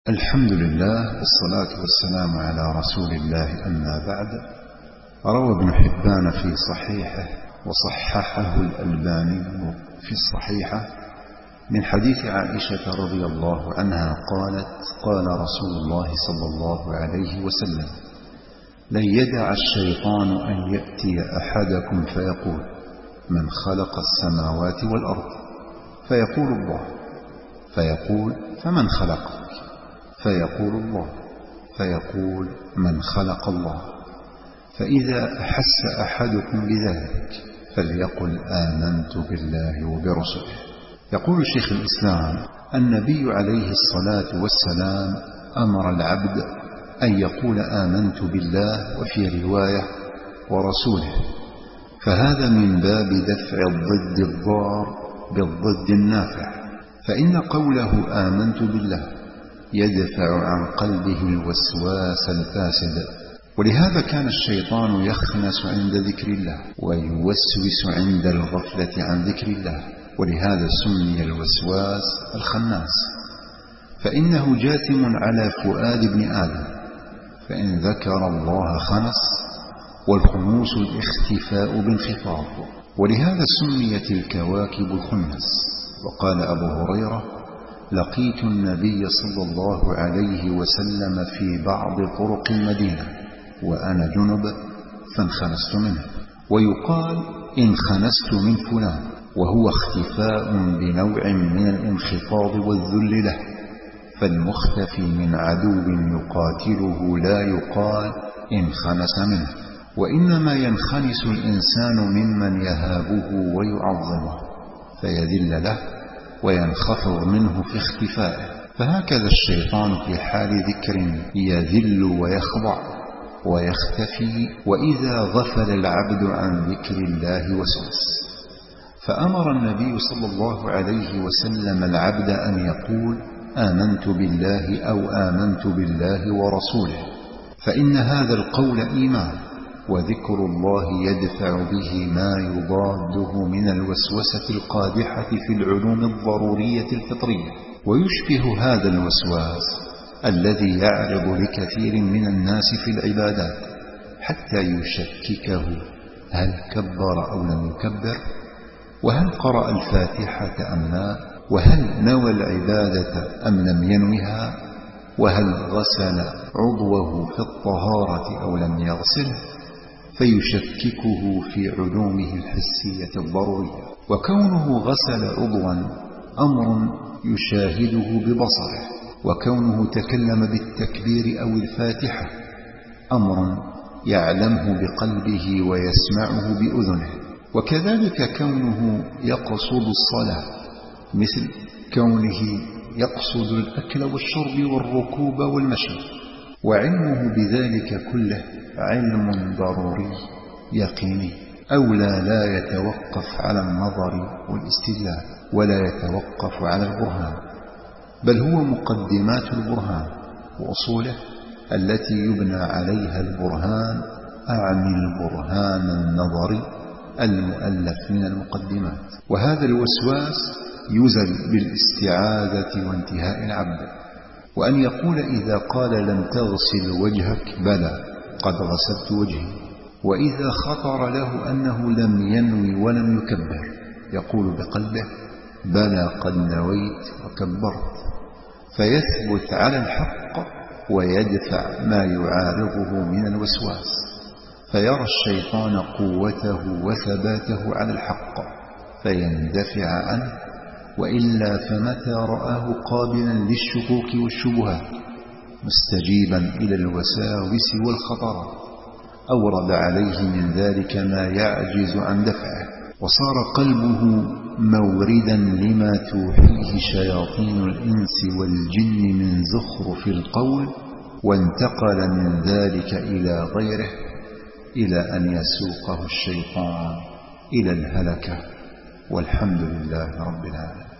الحمد لله والصلاة والسلام على رسول الله، أما بعد. روى ابن حبان في صحيحه وصححه الألباني في الصحيحة من حديث عائشة رضي الله عنها قالت: قال رسول الله صلى الله عليه وسلم: لن يدع الشيطان أن يأتي أحدكم فيقول: من خلق السماوات والأرض؟ فيقول: الله. فيقول: فمن خلقك؟ فيقول: الله. فيقول: من خلق الله؟ فإذا أحس أحدكم بذلك فليقل: آمنت بالله وبرسله. يقول شيخ الإسلام: النبي عليه الصلاة والسلام أمر العبد أن يقول آمنت بالله، وفي رواية ورسوله، فهذا من باب دفع الضد الضار بالضد النافع، فإن قوله آمنت بالله يدفع عن قلبه الوسواس الفاسد، ولهذا كان الشيطان يخنس عند ذكر الله ويوسوس عند الغفلة عن ذكر الله، ولهذا سمي الوسواس الخناس، فإنه جاثم على فؤاد ابن آدم، فإن ذكر الله خنس، والخنوس الاختفاء بانخفاض، ولهذا سميت الكواكب الخنس. وقال أبو هريرة: لقيت النبي صلى الله عليه وسلم في بعض طرق المدينة وأنا جنب فانخنست منه. ويقال: انخنست من فلان، وهو اختفاء بنوع من الانخفاض والذل له، فالمختفي من عدو يقاتله لا يقال انخنس منه، وإنما ينخنس الإنسان ممن يهابه ويعظمه فيذل له وينخفض منه في اختفائه. فهكذا الشيطان في حال ذكر يذل ويخضع ويختفي، وإذا غفل العبد عن ذكر الله وسوس. فأمر النبي صلى الله عليه وسلم العبد أن يقول آمنت بالله أو آمنت بالله ورسوله، فإن هذا القول إيمان، وذكر الله يدفع به ما يضاده من الوسوسة القادحة في العلوم الضرورية الفطرية. ويشبه هذا الوسواس الذي يعرض لكثير من الناس في العبادات حتى يشككه: هل كبر أو لم يكبر؟ وهل قرأ الفاتحة أم لا؟ وهل نوى العبادة أم لم ينوها؟ وهل غسل عضوه في الطهارة أو لم يغسله؟ فيشككه في علومه الحسية الضرورية. وكونه غسل عضوا أمر يشاهده ببصره، وكونه تكلم بالتكبير أو الفاتحة أمر يعلمه بقلبه ويسمعه بأذنه. وكذلك كونه يقصد الصلاة مثل كونه يقصد الأكل والشرب والركوب والمشي، وعلمه بذلك كله علم ضروري يقيني، أولى لا يتوقف على النظر والاستدلال، ولا يتوقف على البرهان، بل هو مقدمات البرهان وأصوله التي يبنى عليها البرهان، أعني البرهان النظري المؤلف من المقدمات. وهذا الوسواس يزل بالاستعاذة وانتهاء العبد، وأن يقول إذا قال لم تغسل وجهك: بلى قد غسلت وجهي. وإذا خطر له أنه لم ينوي ولم يكبر يقول بقلبه: بلى قد نويت وكبرت، فيثبت على الحق ويدفع ما يعارضه من الوسواس، فيرى الشيطان قوته وثباته على الحق فيندفع عنه، وإلا فمتى رآه قابلا للشكوك والشبهات مستجيبا إلى الوساوس والخطرات أورد عليه من ذلك ما يعجز عن دفعه، وصار قلبه موردا لما توحيه شياطين الإنس والجن من زخرف القول، وانتقل من ذلك إلى غيره، إلى أن يسوقه الشيطان إلى الهلكة. والحمد لله رب العالمين.